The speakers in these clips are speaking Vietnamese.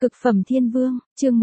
Cực phẩm thiên vương, chương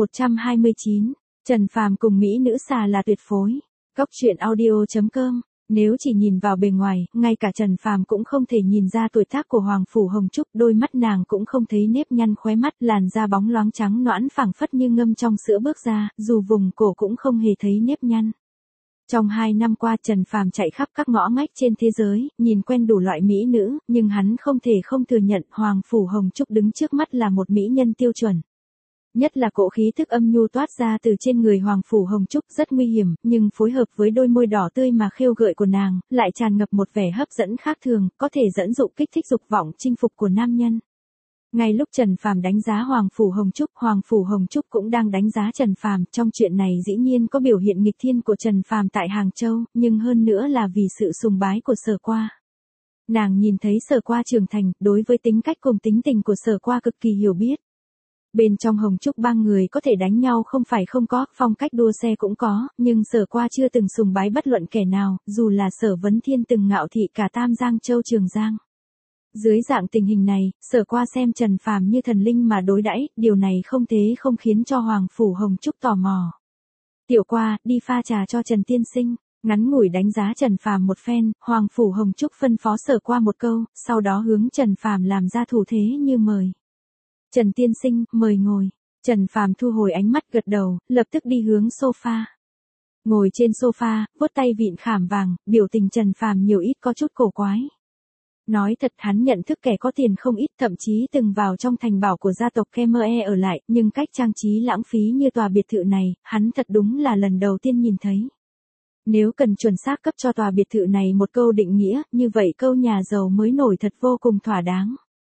129, Trần Phàm cùng mỹ nữ xà là tuyệt phối. Góc truyện audio.com. Nếu chỉ nhìn vào bề ngoài, ngay cả Trần Phàm cũng không thể nhìn ra tuổi tác của Hoàng Phủ Hồng Trúc, đôi mắt nàng cũng không thấy nếp nhăn khóe mắt, làn da bóng loáng trắng nõn phẳng phất như ngâm trong sữa bước ra, dù vùng cổ cũng không hề thấy nếp nhăn. Trong 2 năm qua Trần Phàm chạy khắp các ngõ ngách trên thế giới, nhìn quen đủ loại mỹ nữ, nhưng hắn không thể không thừa nhận Hoàng Phủ Hồng Trúc đứng trước mắt là một mỹ nhân tiêu chuẩn. Nhất là cỗ khí thức âm nhu toát ra từ trên người Hoàng Phủ Hồng Trúc rất nguy hiểm, nhưng phối hợp với đôi môi đỏ tươi mà khêu gợi của nàng, lại tràn ngập một vẻ hấp dẫn khác thường, có thể dẫn dụ kích thích dục vọng chinh phục của nam nhân. Ngay lúc Trần Phàm đánh giá Hoàng Phủ Hồng Trúc cũng đang đánh giá Trần Phàm. Trong chuyện này dĩ nhiên có biểu hiện nghịch thiên của Trần Phàm tại Hàng Châu, nhưng hơn nữa là vì sự sùng bái của Sở Qua. Nàng nhìn thấy Sở Qua trưởng thành, đối với tính cách cùng tính tình của Sở Qua cực kỳ hiểu biết. Bên trong Hồng Trúc ba người có thể đánh nhau không phải không có, phong cách đua xe cũng có, nhưng Sở Qua chưa từng sùng bái bất luận kẻ nào, dù là Sở Vấn Thiên từng ngạo thị cả Tam Giang Châu Trường Giang. Dưới dạng tình hình này, Sở Qua xem Trần Phàm như thần linh mà đối đãi, điều này không thế không khiến cho Hoàng Phủ Hồng Trúc tò mò. Tiểu Qua, đi pha trà cho Trần tiên sinh. Ngắn ngủi đánh giá Trần Phàm một phen, Hoàng Phủ Hồng Trúc phân phó Sở Qua một câu, sau đó hướng Trần Phàm làm ra thủ thế như mời. Trần tiên sinh, mời ngồi. Trần Phàm thu hồi ánh mắt gật đầu, lập tức đi hướng sofa. Ngồi trên sofa, vuốt tay vịn khảm vàng, biểu tình Trần Phàm nhiều ít có chút cổ quái. Nói thật hắn nhận thức kẻ có tiền không ít, thậm chí từng vào trong thành bảo của gia tộc Khmer ở lại, nhưng cách trang trí lãng phí như tòa biệt thự này, hắn thật đúng là lần đầu tiên nhìn thấy. Nếu cần chuẩn xác cấp cho tòa biệt thự này một câu định nghĩa, như vậy câu nhà giàu mới nổi thật vô cùng thỏa đáng.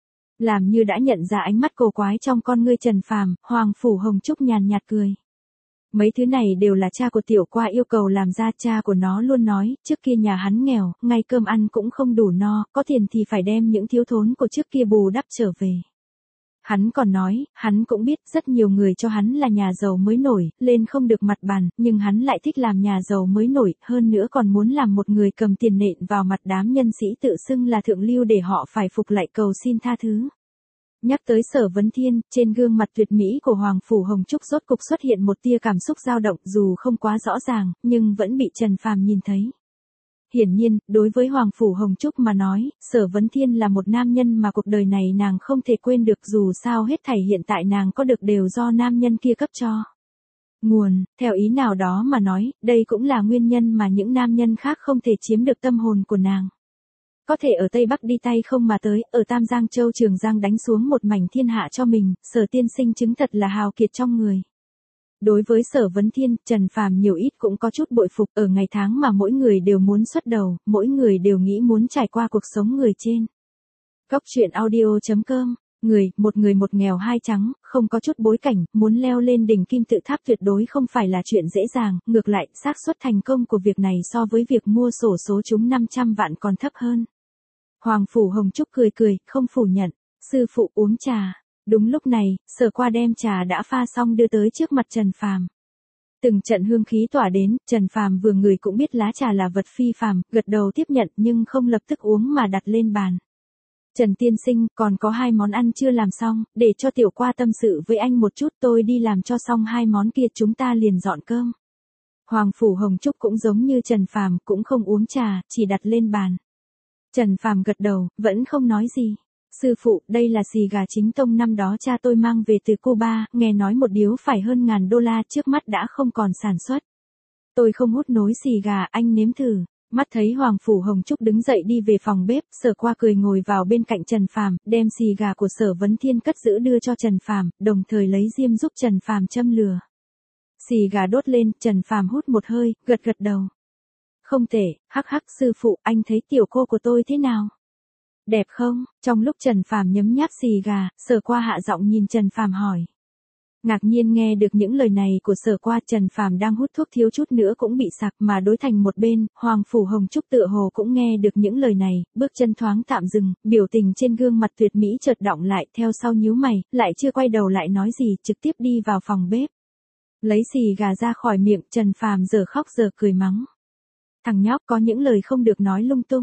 Làm như đã nhận ra ánh mắt cổ quái trong con ngươi Trần Phàm, Hoàng Phủ Hồng Trúc nhàn nhạt cười. Mấy thứ này đều là cha của Tiểu Qua yêu cầu làm ra, cha của nó luôn nói, trước kia nhà hắn nghèo, ngay cơm ăn cũng không đủ no, có tiền thì phải đem những thiếu thốn của trước kia bù đắp trở về. Hắn còn nói, hắn cũng biết rất nhiều người cho hắn là nhà giàu mới nổi, lên không được mặt bàn, nhưng hắn lại thích làm nhà giàu mới nổi, hơn nữa còn muốn làm một người cầm tiền nện vào mặt đám nhân sĩ tự xưng là thượng lưu để họ phải phục lại cầu xin tha thứ. Nhắc tới Sở Vấn Thiên, trên gương mặt tuyệt mỹ của Hoàng Phủ Hồng Trúc rốt cục xuất hiện một tia cảm xúc dao động, dù không quá rõ ràng, nhưng vẫn bị Trần Phàm nhìn thấy. Hiển nhiên, đối với Hoàng Phủ Hồng Trúc mà nói, Sở Vấn Thiên là một nam nhân mà cuộc đời này nàng không thể quên được, dù sao hết thảy hiện tại nàng có được đều do nam nhân kia cấp cho. Nguồn, theo ý nào đó mà nói, đây cũng là nguyên nhân mà những nam nhân khác không thể chiếm được tâm hồn của nàng. Có thể ở Tây Bắc đi tay không mà tới, ở Tam Giang Châu Trường Giang đánh xuống một mảnh thiên hạ cho mình, Sở tiên sinh chứng thật là hào kiệt trong người. Đối với Sở Vấn Thiên, Trần Phàm nhiều ít cũng có chút bội phục, ở ngày tháng mà mỗi người đều muốn xuất đầu, mỗi người đều nghĩ muốn trải qua cuộc sống người trên. Góc truyện audio.com. Một người một nghèo hai trắng, không có chút bối cảnh, muốn leo lên đỉnh kim tự tháp tuyệt đối không phải là chuyện dễ dàng, ngược lại, xác suất thành công của việc này so với việc mua xổ số trúng 500 vạn còn thấp hơn. Hoàng Phủ Hồng Trúc cười cười, không phủ nhận. Sư phụ uống trà. Đúng lúc này, Sở Qua đem trà đã pha xong đưa tới trước mặt Trần Phàm. Từng trận hương khí tỏa đến, Trần Phàm vừa ngửi cũng biết lá trà là vật phi phàm, gật đầu tiếp nhận nhưng không lập tức uống mà đặt lên bàn. Trần tiên sinh, còn có 2 món ăn chưa làm xong, để cho Tiểu Qua tâm sự với anh một chút, tôi đi làm cho xong 2 món kia chúng ta liền dọn cơm. Hoàng Phủ Hồng Trúc cũng giống như Trần Phàm, cũng không uống trà, chỉ đặt lên bàn. Trần Phàm gật đầu, vẫn không nói gì. Sư phụ, đây là xì gà chính tông năm đó cha tôi mang về từ Cuba, nghe nói một điếu phải hơn $1.000, trước mắt đã không còn sản xuất. Tôi không hút nối xì gà, anh nếm thử. Mắt thấy Hoàng Phủ Hồng Trúc đứng dậy đi về phòng bếp, Sở Qua cười ngồi vào bên cạnh Trần Phàm, đem xì gà của Sở Vấn Thiên cất giữ đưa cho Trần Phàm, đồng thời lấy diêm giúp Trần Phàm châm lửa. Xì gà đốt lên, Trần Phàm hút một hơi, gật gật đầu. Không tệ, hắc hắc sư phụ, anh thấy tiểu cô của tôi thế nào? Đẹp không? Trong lúc Trần Phàm nhấm nháp xì gà, Sở Qua hạ giọng nhìn Trần Phàm hỏi. Ngạc nhiên nghe được những lời này của Sở Qua, Trần Phàm đang hút thuốc thiếu chút nữa cũng bị sặc mà đối thành một bên, Hoàng Phủ Hồng Trúc tựa hồ cũng nghe được những lời này, bước chân thoáng tạm dừng, biểu tình trên gương mặt tuyệt mỹ chợt đọng lại, theo sau nhíu mày, lại chưa quay đầu lại nói gì, trực tiếp đi vào phòng bếp. Lấy xì gà ra khỏi miệng, Trần Phàm giờ khóc giờ cười mắng. Thằng nhóc có những lời không được nói lung tung.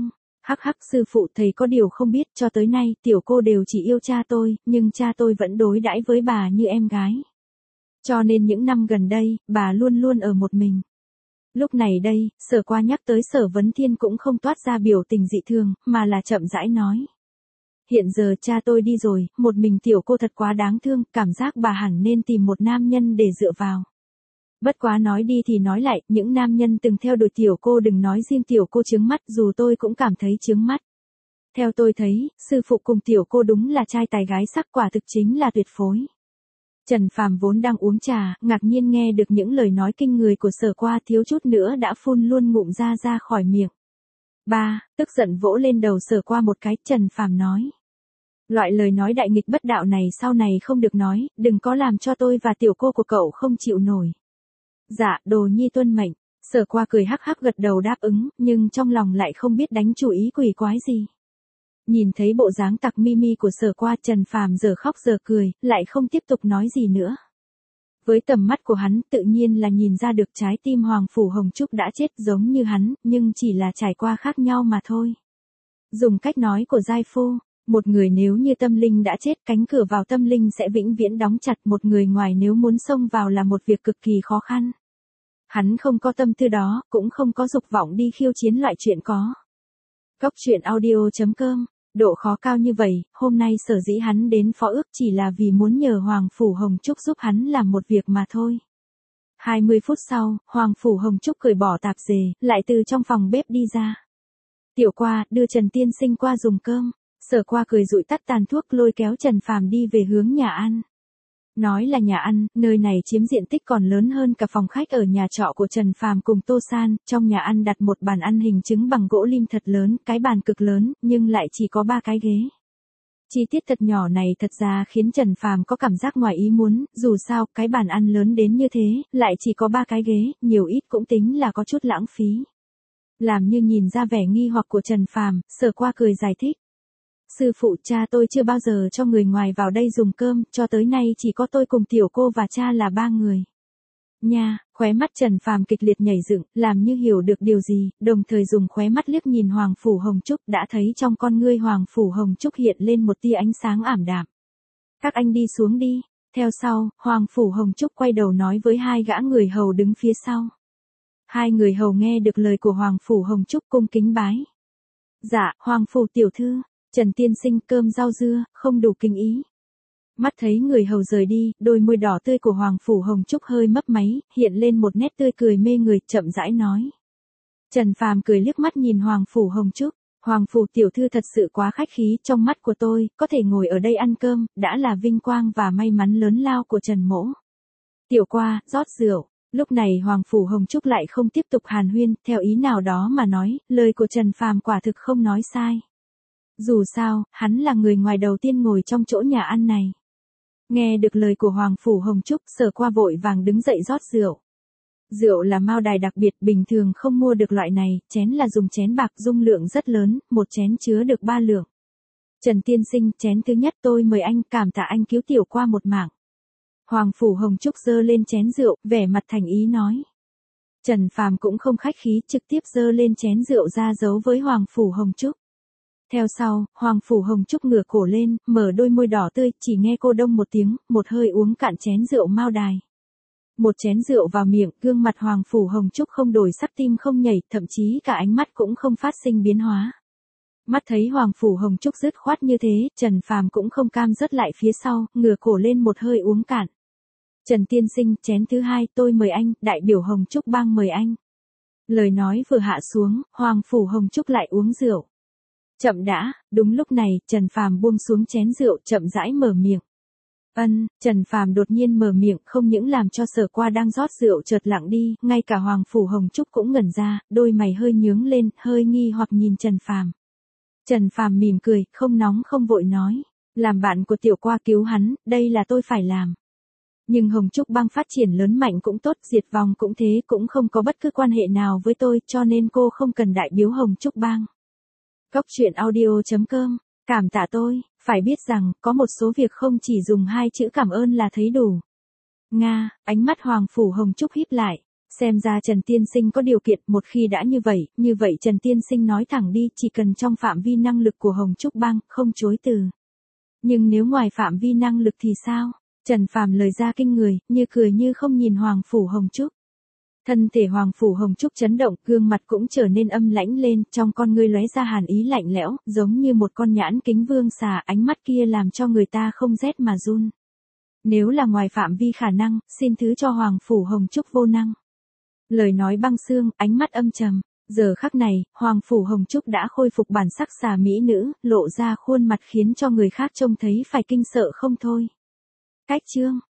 Hắc hắc sư phụ thầy có điều không biết cho tới nay tiểu cô đều chỉ yêu cha tôi, nhưng cha tôi vẫn đối đãi với bà như em gái. Cho nên những năm gần đây, bà luôn luôn ở một mình. Lúc này đây, Sở Qua nhắc tới Sở Vấn Thiên cũng không toát ra biểu tình dị thường, mà là chậm rãi nói. Hiện giờ cha tôi đi rồi, một mình tiểu cô thật quá đáng thương, cảm giác bà hẳn nên tìm một nam nhân để dựa vào. Bất quá nói đi thì nói lại, những nam nhân từng theo đuổi tiểu cô đừng nói riêng tiểu cô chướng mắt, dù tôi cũng cảm thấy chướng mắt. Theo tôi thấy, sư phụ cùng tiểu cô đúng là trai tài gái sắc, quả thực chính là tuyệt phối. Trần Phàm vốn đang uống trà, ngạc nhiên nghe được những lời nói kinh người của Sở Qua, thiếu chút nữa đã phun luôn ngụm ra khỏi miệng. Ba, tức giận vỗ lên đầu Sở Qua một cái, Trần Phàm nói. Loại lời nói đại nghịch bất đạo này sau này không được nói, đừng có làm cho tôi và tiểu cô của cậu không chịu nổi. Dạ, đồ nhi tuân mệnh. Sở Qua cười hắc hắc gật đầu đáp ứng, nhưng trong lòng lại không biết đánh chủ ý quỷ quái gì. Nhìn thấy bộ dáng tặc mi mi của Sở Qua, Trần Phàm giờ khóc giờ cười, lại không tiếp tục nói gì nữa. Với tầm mắt của hắn tự nhiên là nhìn ra được trái tim Hoàng Phủ Hồng Trúc đã chết giống như hắn, nhưng chỉ là trải qua khác nhau mà thôi. Dùng cách nói của giai phu, một người nếu như tâm linh đã chết, cánh cửa vào tâm linh sẽ vĩnh viễn đóng chặt, một người ngoài nếu muốn xông vào là một việc cực kỳ khó khăn. Hắn không có tâm tư đó, cũng không có dục vọng đi khiêu chiến loại chuyện có. Cốc truyện audio.com, độ khó cao như vậy, hôm nay sở dĩ hắn đến Phó Ước chỉ là vì muốn nhờ Hoàng Phủ Hồng Trúc giúp hắn làm một việc mà thôi. 20 phút sau, Hoàng Phủ Hồng Trúc cởi bỏ tạp dề, lại từ trong phòng bếp đi ra. Tiểu Qua, đưa Trần Tiên Sinh qua dùng cơm. Sở Qua cười dụi tắt tàn thuốc, lôi kéo Trần Phàm đi về hướng nhà ăn. Nói là nhà ăn, nơi này chiếm diện tích còn lớn hơn cả phòng khách ở nhà trọ của Trần Phàm cùng Tô San, trong nhà ăn đặt một bàn ăn hình trứng bằng gỗ lim thật lớn, cái bàn cực lớn, nhưng lại chỉ có 3 cái ghế. Chi tiết thật nhỏ này thật ra khiến Trần Phàm có cảm giác ngoài ý muốn, dù sao, cái bàn ăn lớn đến như thế, lại chỉ có 3 cái ghế, nhiều ít cũng tính là có chút lãng phí. Làm như nhìn ra vẻ nghi hoặc của Trần Phàm, Sở Qua cười giải thích. Sư phụ, cha tôi chưa bao giờ cho người ngoài vào đây dùng cơm, cho tới nay chỉ có tôi cùng tiểu cô và cha là 3 người. Nha, khóe mắt Trần Phàm kịch liệt nhảy dựng, làm như hiểu được điều gì, đồng thời dùng khóe mắt liếc nhìn Hoàng Phủ Hồng Trúc, đã thấy trong con ngươi Hoàng Phủ Hồng Trúc hiện lên một tia ánh sáng ảm đạm. Các anh đi xuống đi. Theo sau, Hoàng Phủ Hồng Trúc quay đầu nói với 2 gã người hầu đứng phía sau. 2 người hầu nghe được lời của Hoàng Phủ Hồng Trúc cung kính bái. Dạ, Hoàng Phủ tiểu thư. Trần Tiên Sinh, cơm rau dưa, không đủ kinh ý. Mắt thấy người hầu rời đi, đôi môi đỏ tươi của Hoàng Phủ Hồng Trúc hơi mấp máy, hiện lên một nét tươi cười mê người, chậm rãi nói. Trần Phàm cười liếc mắt nhìn Hoàng Phủ Hồng Trúc. Hoàng Phủ tiểu thư thật sự quá khách khí, trong mắt của tôi, có thể ngồi ở đây ăn cơm, đã là vinh quang và may mắn lớn lao của Trần mỗ. Tiểu Qua, rót rượu. Lúc này Hoàng Phủ Hồng Trúc lại không tiếp tục hàn huyên, theo ý nào đó mà nói, lời của Trần Phàm quả thực không nói sai. Dù sao, hắn là người ngoài đầu tiên ngồi trong chỗ nhà ăn này. Nghe được lời của Hoàng Phủ Hồng Trúc, Sở Qua vội vàng đứng dậy rót rượu. Rượu là mao đài đặc biệt, bình thường không mua được loại này, chén là dùng chén bạc dung lượng rất lớn, một chén chứa được 3 lượng. Trần Tiên Sinh, chén thứ nhất tôi mời anh, cảm tạ anh cứu tiểu Qua một mạng. Hoàng Phủ Hồng Trúc giơ lên chén rượu, vẻ mặt thành ý nói. Trần Phàm cũng không khách khí, trực tiếp giơ lên chén rượu ra giấu với Hoàng Phủ Hồng Trúc. Theo sau, Hoàng Phủ Hồng Trúc ngửa cổ lên, mở đôi môi đỏ tươi, chỉ nghe cô đông một tiếng, một hơi uống cạn chén rượu mao đài. Một chén rượu vào miệng, gương mặt Hoàng Phủ Hồng Trúc không đổi sắc, tim không nhảy, thậm chí cả ánh mắt cũng không phát sinh biến hóa. Mắt thấy Hoàng Phủ Hồng Trúc dứt khoát như thế, Trần Phàm cũng không cam rớt lại phía sau, ngửa cổ lên một hơi uống cạn. Trần Tiên Sinh, chén thứ hai tôi mời anh, đại biểu Hồng Trúc bang mời anh. Lời nói vừa hạ xuống, Hoàng Phủ Hồng Trúc lại uống rượu. Chậm đã, đúng lúc này, Trần Phàm buông xuống chén rượu, chậm rãi mở miệng. Trần Phàm đột nhiên mở miệng, không những làm cho Sở Qua đang rót rượu chợt lặng đi, ngay cả Hoàng Phủ Hồng Trúc cũng ngẩn ra, đôi mày hơi nhướng lên, hơi nghi hoặc nhìn Trần Phàm. Trần Phàm mỉm cười, không nóng không vội nói, làm bạn của tiểu Qua cứu hắn, đây là tôi phải làm. Nhưng Hồng Trúc bang phát triển lớn mạnh cũng tốt, diệt vong cũng thế, cũng không có bất cứ quan hệ nào với tôi, cho nên cô không cần đại biểu Hồng Trúc bang. Cốc truyện audio.com, cảm tạ tôi, phải biết rằng, có một số việc không chỉ dùng 2 chữ cảm ơn là thấy đủ. Nga, ánh mắt Hoàng Phủ Hồng Trúc híp lại. Xem ra Trần Tiên Sinh có điều kiện, một khi đã như vậy Trần Tiên Sinh nói thẳng đi, chỉ cần trong phạm vi năng lực của Hồng Trúc Bang, không chối từ. Nhưng nếu ngoài phạm vi năng lực thì sao? Trần Phàm lời ra kinh người, như cười như không nhìn Hoàng Phủ Hồng Trúc. Thân thể Hoàng Phủ Hồng Trúc chấn động, gương mặt cũng trở nên âm lãnh lên, trong con ngươi lóe ra hàn ý lạnh lẽo, giống như một con nhãn kính vương xà, ánh mắt kia làm cho người ta không rét mà run. Nếu là ngoài phạm vi khả năng, xin thứ cho Hoàng Phủ Hồng Trúc vô năng. Lời nói băng xương, ánh mắt âm trầm. Giờ khắc này, Hoàng Phủ Hồng Trúc đã khôi phục bản sắc xà mỹ nữ, lộ ra khuôn mặt khiến cho người khác trông thấy phải kinh sợ không thôi. Cách chương